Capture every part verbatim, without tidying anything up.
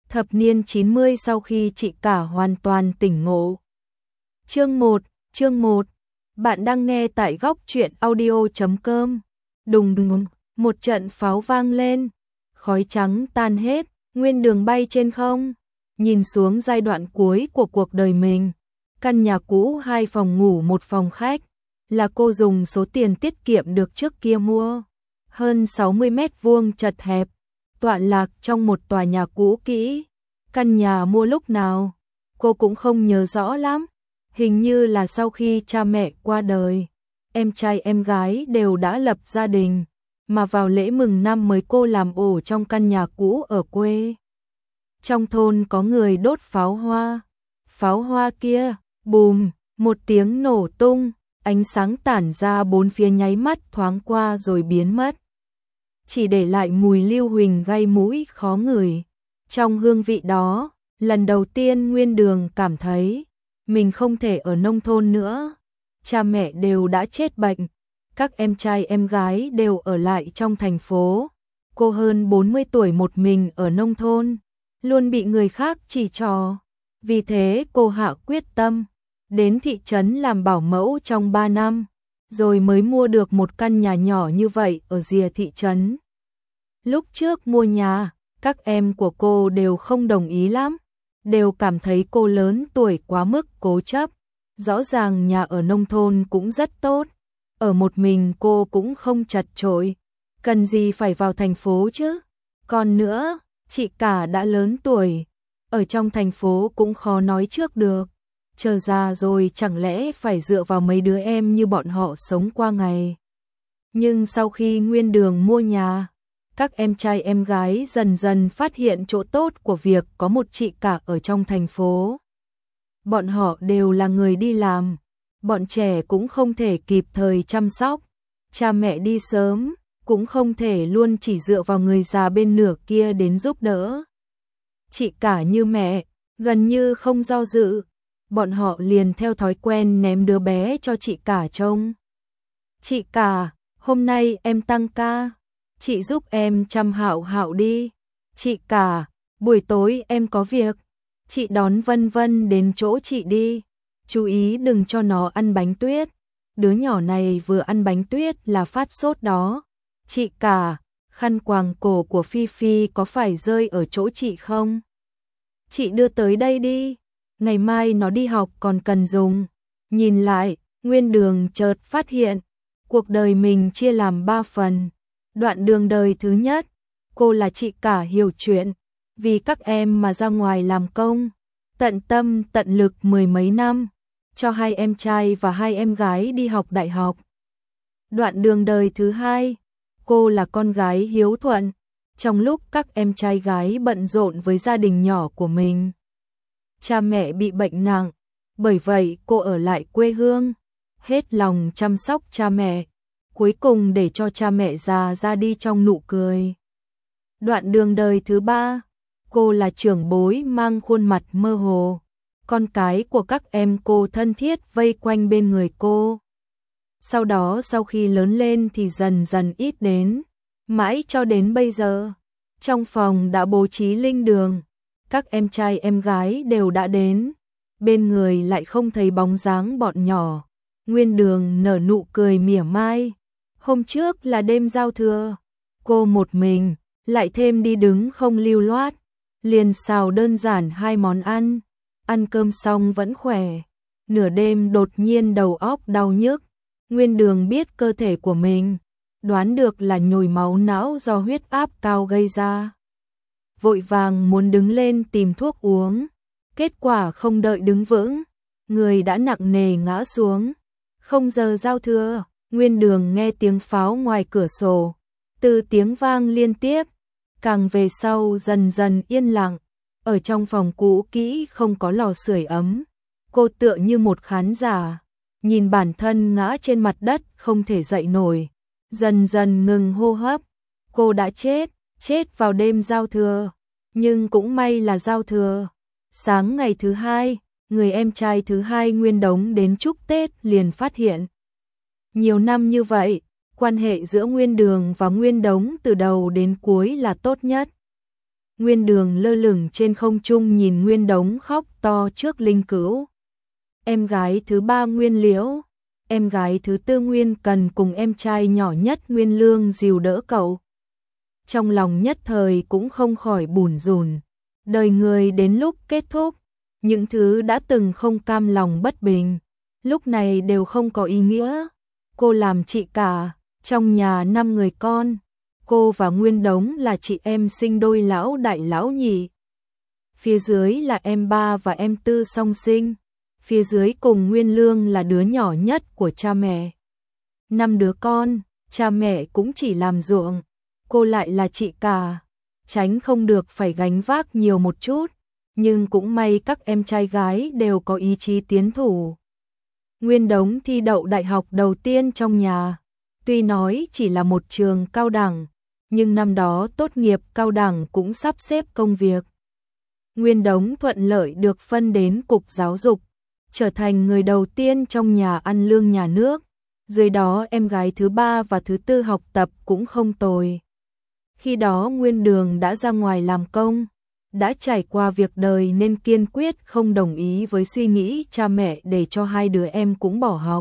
Thập niên chín mươi sau khi chị cả hoàn toàn tỉnh ngộ. Chương một, chương một. Bạn đang nghe tại góc truyện audio chấm com. Đùng đùng, một trận pháo vang lên, khói trắng tan hết, Nguyên Đường bay trên không, nhìn xuống giai đoạn cuối của cuộc đời mình. Căn nhà cũ hai phòng ngủ một phòng khách, là cô dùng số tiền tiết kiệm được trước kia mua. Hơn sáu mươi mét vuông chật hẹp, tọa lạc trong một tòa nhà cũ kỹ. Căn nhà mua lúc nào, cô cũng không nhớ rõ lắm. Hình như là sau khi cha mẹ qua đời, em trai em gái đều đã lập gia đình, mà vào lễ mừng năm mới cô làm ổ trong căn nhà cũ ở quê. Trong thôn có người đốt pháo hoa, pháo hoa kia, bùm, một tiếng nổ tung, ánh sáng tản ra bốn phía nháy mắt thoáng qua rồi biến mất. Chỉ để lại mùi lưu huỳnh gây mũi khó ngửi. Trong hương vị đó, lần đầu tiên Nguyên Đường cảm thấy mình không thể ở nông thôn nữa. Cha mẹ đều đã chết bệnh, các em trai em gái đều ở lại trong thành phố. Cô hơn bốn mươi tuổi một mình ở nông thôn, luôn bị người khác chỉ trỏ. Vì thế cô hạ quyết tâm, đến thị trấn làm bảo mẫu trong ba năm, rồi mới mua được một căn nhà nhỏ như vậy ở rìa thị trấn. Lúc trước mua nhà, các em của cô đều không đồng ý lắm, đều cảm thấy cô lớn tuổi quá mức cố chấp. Rõ ràng nhà ở nông thôn cũng rất tốt, ở một mình cô cũng không chật chội, cần gì phải vào thành phố chứ. Còn nữa, chị cả đã lớn tuổi, ở trong thành phố cũng khó nói trước được, chờ già rồi chẳng lẽ phải dựa vào mấy đứa em như bọn họ sống qua ngày. Nhưng sau khi Nguyên Đường mua nhà, các em trai em gái dần dần phát hiện chỗ tốt của việc có một chị cả ở trong thành phố. Bọn họ đều là người đi làm, bọn trẻ cũng không thể kịp thời chăm sóc, cha mẹ đi sớm, cũng không thể luôn chỉ dựa vào người già bên nửa kia đến giúp đỡ. Chị cả như mẹ, gần như không do dự, bọn họ liền theo thói quen ném đứa bé cho chị cả trông. Chị cả, hôm nay em tăng ca, chị giúp em chăm Hạo Hạo đi. Chị cả, buổi tối em có việc, chị đón Vân Vân đến chỗ chị đi, chú ý đừng cho nó ăn bánh tuyết, đứa nhỏ này vừa ăn bánh tuyết là phát sốt đó. Chị cả, khăn quàng cổ của Phi Phi có phải rơi ở chỗ chị không? Chị đưa tới đây đi, ngày mai nó đi học còn cần dùng. Nhìn lại, Nguyên Đường chợt phát hiện, cuộc đời mình chia làm ba phần. Đoạn đường đời thứ nhất, cô là chị cả hiểu chuyện, vì các em mà ra ngoài làm công, tận tâm tận lực mười mấy năm, cho hai em trai và hai em gái đi học đại học. Đoạn đường đời thứ hai, cô là con gái hiếu thuận, trong lúc các em trai gái bận rộn với gia đình nhỏ của mình. Cha mẹ bị bệnh nặng, bởi vậy cô ở lại quê hương, hết lòng chăm sóc cha mẹ, cuối cùng để cho cha mẹ già ra đi trong nụ cười. Đoạn đường đời thứ ba, cô là trưởng bối mang khuôn mặt mơ hồ, con cái của các em cô thân thiết vây quanh bên người cô. Sau đó sau khi lớn lên thì dần dần ít đến, mãi cho đến bây giờ, trong phòng đã bố trí linh đường, các em trai em gái đều đã đến, bên người lại không thấy bóng dáng bọn nhỏ. Nguyên Đường nở nụ cười mỉa mai. Hôm trước là đêm giao thừa, cô một mình, lại thêm đi đứng không lưu loát, liền xào đơn giản hai món ăn, ăn cơm xong vẫn khỏe. Nửa đêm đột nhiên đầu óc đau nhức, Nguyên Đường biết cơ thể của mình, đoán được là nhồi máu não do huyết áp cao gây ra. Vội vàng muốn đứng lên tìm thuốc uống, kết quả không đợi đứng vững, người đã nặng nề ngã xuống. Không giờ giao thừa, Nguyên Đường nghe tiếng pháo ngoài cửa sổ, từ tiếng vang liên tiếp, càng về sau dần dần yên lặng. Ở trong phòng cũ kỹ không có lò sưởi ấm, cô tựa như một khán giả, nhìn bản thân ngã trên mặt đất không thể dậy nổi, dần dần ngừng hô hấp. Cô đã chết, chết vào đêm giao thừa, nhưng cũng may là giao thừa. Sáng ngày thứ hai, người em trai thứ hai Nguyên Đống đến chúc Tết liền phát hiện. Nhiều năm như vậy, quan hệ giữa Nguyên Đường và Nguyên Đống từ đầu đến cuối là tốt nhất. Nguyên Đường lơ lửng trên không trung nhìn Nguyên Đống khóc to trước linh cữu. Em gái thứ ba Nguyên Liễu, em gái thứ tư Nguyên Cần cùng em trai nhỏ nhất Nguyên Lương dìu đỡ cậu. Trong lòng nhất thời cũng không khỏi bủn rủn. Đời người đến lúc kết thúc, những thứ đã từng không cam lòng bất bình, lúc này đều không có ý nghĩa. Cô làm chị cả, trong nhà năm người con, cô và Nguyên Đống là chị em sinh đôi lão đại lão nhị. Phía dưới là em ba và em tư song sinh, phía dưới cùng Nguyên Lương là đứa nhỏ nhất của cha mẹ. Năm đứa con, cha mẹ cũng chỉ làm ruộng, cô lại là chị cả, tránh không được phải gánh vác nhiều một chút, nhưng cũng may các em trai gái đều có ý chí tiến thủ. Nguyên Đống thi đậu đại học đầu tiên trong nhà, tuy nói chỉ là một trường cao đẳng, nhưng năm đó tốt nghiệp cao đẳng cũng sắp xếp công việc. Nguyên Đống thuận lợi được phân đến cục giáo dục, trở thành người đầu tiên trong nhà ăn lương nhà nước, dưới đó em gái thứ ba và thứ tư học tập cũng không tồi. Khi đó Nguyên Đường đã ra ngoài làm công, đã trải qua việc đời nên kiên quyết không đồng ý với suy nghĩ cha mẹ để cho hai đứa em cũng bỏ học.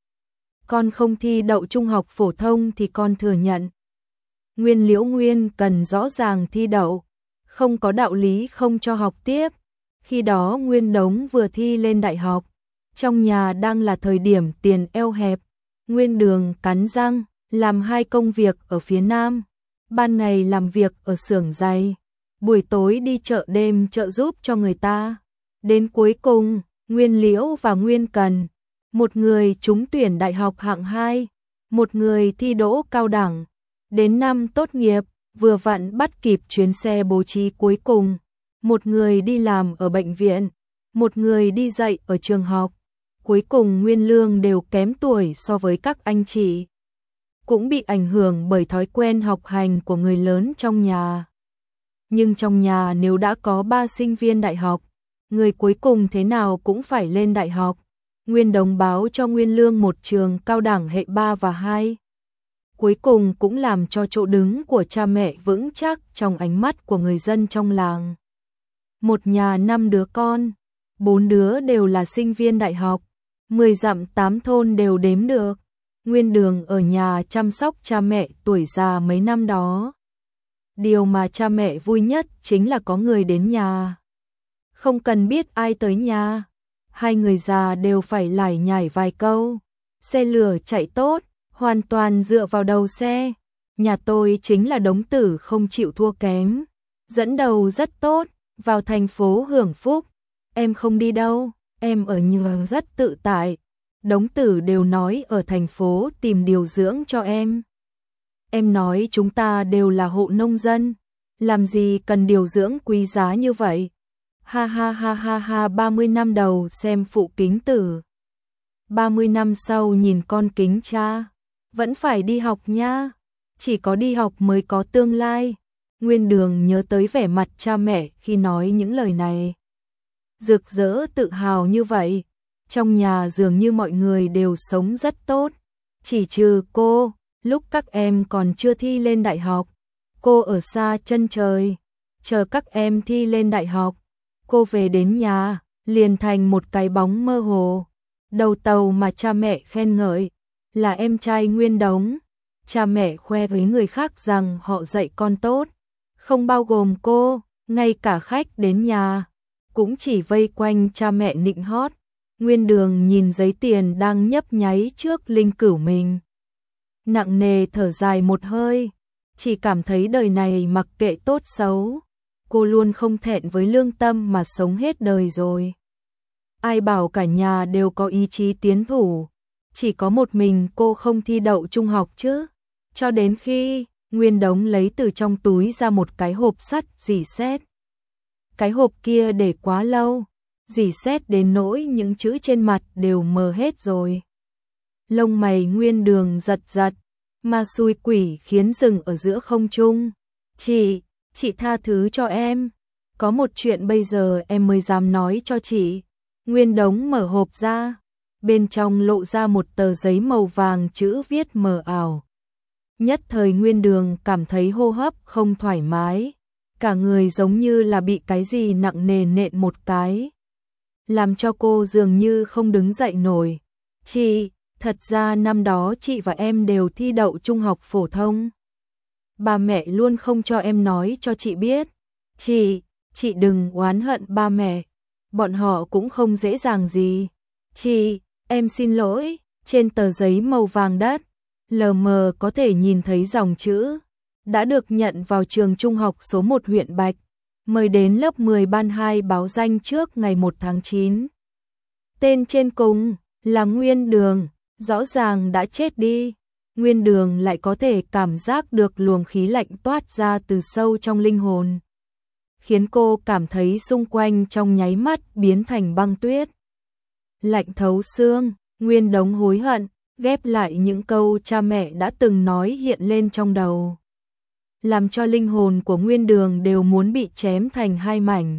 Con không thi đậu trung học phổ thông thì con thừa nhận. Nguyên Liễu Nguyên Cần rõ ràng thi đậu, không có đạo lý không cho học tiếp. Khi đó Nguyên Đống vừa thi lên đại học, trong nhà đang là thời điểm tiền eo hẹp. Nguyên Đường cắn răng, làm hai công việc ở phía Nam. Ban ngày làm việc ở xưởng giày, buổi tối đi chợ đêm trợ giúp cho người ta. Đến cuối cùng, Nguyên Liễu và Nguyên Cần, một người trúng tuyển đại học hạng hai, một người thi đỗ cao đẳng. Đến năm tốt nghiệp, vừa vặn bắt kịp chuyến xe bố trí cuối cùng. Một người đi làm ở bệnh viện, một người đi dạy ở trường học. Cuối cùng Nguyên Lương đều kém tuổi so với các anh chị, cũng bị ảnh hưởng bởi thói quen học hành của người lớn trong nhà. Nhưng trong nhà nếu đã có ba sinh viên đại học, người cuối cùng thế nào cũng phải lên đại học. Nguyên Đống báo cho Nguyên Lương một trường cao đẳng hệ ba và hai. Cuối cùng cũng làm cho chỗ đứng của cha mẹ vững chắc trong ánh mắt của người dân trong làng. Một nhà năm đứa con, bốn đứa đều là sinh viên đại học, mười dặm tám thôn đều đếm được. Nguyên Đường ở nhà chăm sóc cha mẹ tuổi già mấy năm đó. Điều mà cha mẹ vui nhất chính là có người đến nhà. Không cần biết ai tới nhà, hai người già đều phải lải nhải vài câu. Xe lửa chạy tốt, hoàn toàn dựa vào đầu xe. Nhà tôi chính là Đống Tử không chịu thua kém, dẫn đầu rất tốt, vào thành phố hưởng phúc. Em không đi đâu, em ở nhà rất tự tại. Đống Tử đều nói ở thành phố tìm điều dưỡng cho em. Em nói chúng ta đều là hộ nông dân, làm gì cần điều dưỡng quý giá như vậy. Ha ha ha ha ha, ba mươi năm đầu xem phụ kính tử, ba mươi năm sau nhìn con kính cha. Vẫn phải đi học nha, chỉ có đi học mới có tương lai. Nguyên Đường nhớ tới vẻ mặt cha mẹ khi nói những lời này, rực rỡ tự hào như vậy. Trong nhà dường như mọi người đều sống rất tốt, chỉ trừ cô. Lúc các em còn chưa thi lên đại học, cô ở xa chân trời, chờ các em thi lên đại học. Cô về đến nhà, liền thành một cái bóng mơ hồ. Đầu tàu mà cha mẹ khen ngợi là em trai Nguyên Đống. Cha mẹ khoe với người khác rằng họ dạy con tốt, không bao gồm cô, ngay cả khách đến nhà cũng chỉ vây quanh cha mẹ nịnh hót. Nguyên Đường nhìn giấy tiền đang nhấp nháy trước linh cữu mình, nặng nề thở dài một hơi, chỉ cảm thấy đời này mặc kệ tốt xấu, cô luôn không thẹn với lương tâm mà sống hết đời rồi. Ai bảo cả nhà đều có ý chí tiến thủ, chỉ có một mình cô không thi đậu trung học chứ. Cho đến khi Nguyên Đống lấy từ trong túi ra một cái hộp sắt rỉ sét. Cái hộp kia để quá lâu, rỉ sét đến nỗi những chữ trên mặt đều mờ hết rồi. Lông mày Nguyên Đường giật giật, ma xui quỷ khiến dừng ở giữa không trung. Chị, chị tha thứ cho em. Có một chuyện bây giờ em mới dám nói cho chị. Nguyên Đống mở hộp ra, bên trong lộ ra một tờ giấy màu vàng chữ viết mờ ảo. Nhất thời Nguyên Đường cảm thấy hô hấp không thoải mái, cả người giống như là bị cái gì nặng nề nện một cái, làm cho cô dường như không đứng dậy nổi. Chị, thật ra năm đó chị và em đều thi đậu trung học phổ thông. Ba mẹ luôn không cho em nói cho chị biết. Chị, chị đừng oán hận ba mẹ, bọn họ cũng không dễ dàng gì. Chị, em xin lỗi. Trên tờ giấy màu vàng đất, lờ mờ có thể nhìn thấy dòng chữ: đã được nhận vào trường trung học số một huyện Bạch, mời đến lớp mười ban hai báo danh trước ngày một tháng chín. Tên trên cùng là Nguyên Đường, rõ ràng đã chết đi. Nguyên Đường lại có thể cảm giác được luồng khí lạnh toát ra từ sâu trong linh hồn, khiến cô cảm thấy xung quanh trong nháy mắt biến thành băng tuyết. Lạnh thấu xương, Nguyên Đống hối hận, ghép lại những câu cha mẹ đã từng nói hiện lên trong đầu, làm cho linh hồn của Nguyên Đường đều muốn bị chém thành hai mảnh.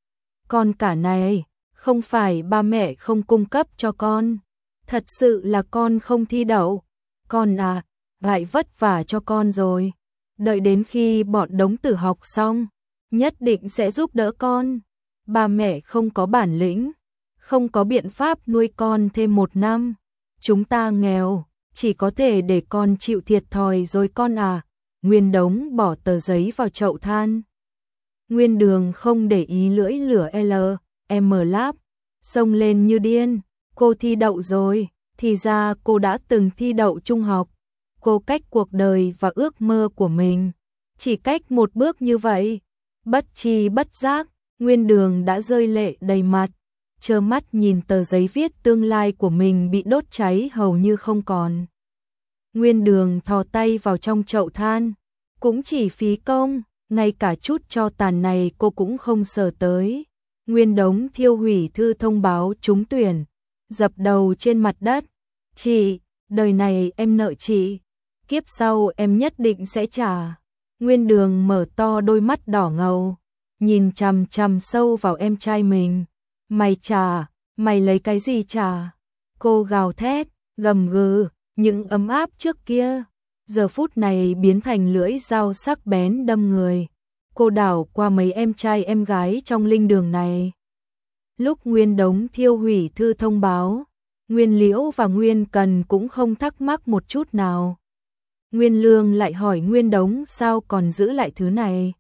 Con cả này, không phải ba mẹ không cung cấp cho con, thật sự là con không thi đậu. Con à, lại vất vả cho con rồi. Đợi đến khi bọn Đống Tử học xong, nhất định sẽ giúp đỡ con. Ba mẹ không có bản lĩnh, không có biện pháp nuôi con thêm một năm. Chúng ta nghèo, chỉ có thể để con chịu thiệt thòi rồi con à. Nguyên Đống bỏ tờ giấy vào chậu than. Nguyên Đường không để ý lưỡi lửa L, M láp, xông lên như điên. Cô thi đậu rồi, thì ra cô đã từng thi đậu trung học. Cô cách cuộc đời và ước mơ của mình chỉ cách một bước như vậy. Bất tri bất giác, Nguyên Đường đã rơi lệ đầy mặt, trơ mắt nhìn tờ giấy viết tương lai của mình bị đốt cháy hầu như không còn. Nguyên Đường thò tay vào trong chậu than, cũng chỉ phí công, ngay cả chút tro tàn này cô cũng không sờ tới. Nguyên Đống thiêu hủy thư thông báo trúng tuyển, dập đầu trên mặt đất. Chị, đời này em nợ chị, kiếp sau em nhất định sẽ trả. Nguyên Đường mở to đôi mắt đỏ ngầu, nhìn chằm chằm sâu vào em trai mình. Mày trả, mày lấy cái gì trả? Cô gào thét, gầm gừ, những ấm áp trước kia, giờ phút này biến thành lưỡi dao sắc bén đâm người. Cô đảo qua mấy em trai em gái trong linh đường này. Lúc Nguyên Đống thiêu hủy thư thông báo, Nguyên Liễu và Nguyên Cần cũng không thắc mắc một chút nào. Nguyên Lương lại hỏi Nguyên Đống sao còn giữ lại thứ này.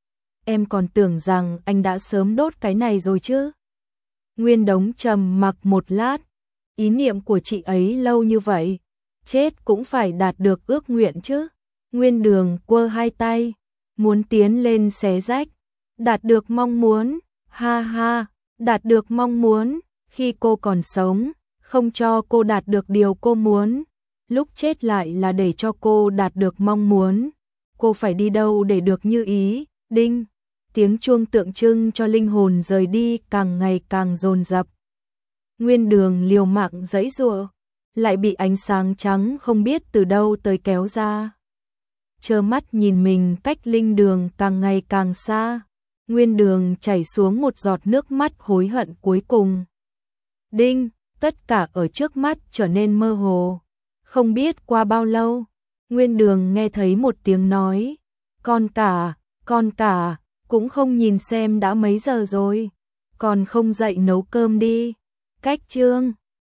Em còn tưởng rằng anh đã sớm đốt cái này rồi chứ. Nguyên Đống trầm mặc một lát, ý niệm của chị ấy lâu như vậy, chết cũng phải đạt được ước nguyện chứ. Nguyên Đường quơ hai tay, muốn tiến lên xé rách, đạt được mong muốn, ha ha, đạt được mong muốn, khi cô còn sống, không cho cô đạt được điều cô muốn, lúc chết lại là để cho cô đạt được mong muốn. Cô phải đi đâu để được như ý? Đinh, tiếng chuông tượng trưng cho linh hồn rời đi càng ngày càng dồn dập. Nguyên Đường liều mạng giãy giụa, lại bị ánh sáng trắng không biết từ đâu tới kéo ra. Trơ mắt nhìn mình cách linh đường càng ngày càng xa, Nguyên Đường chảy xuống một giọt nước mắt hối hận cuối cùng. Đinh, tất cả ở trước mắt trở nên mơ hồ. Không biết qua bao lâu, Nguyên Đường nghe thấy một tiếng nói, con cả, con cả, cũng không nhìn xem đã mấy giờ rồi, còn không dậy nấu cơm đi. Cách chương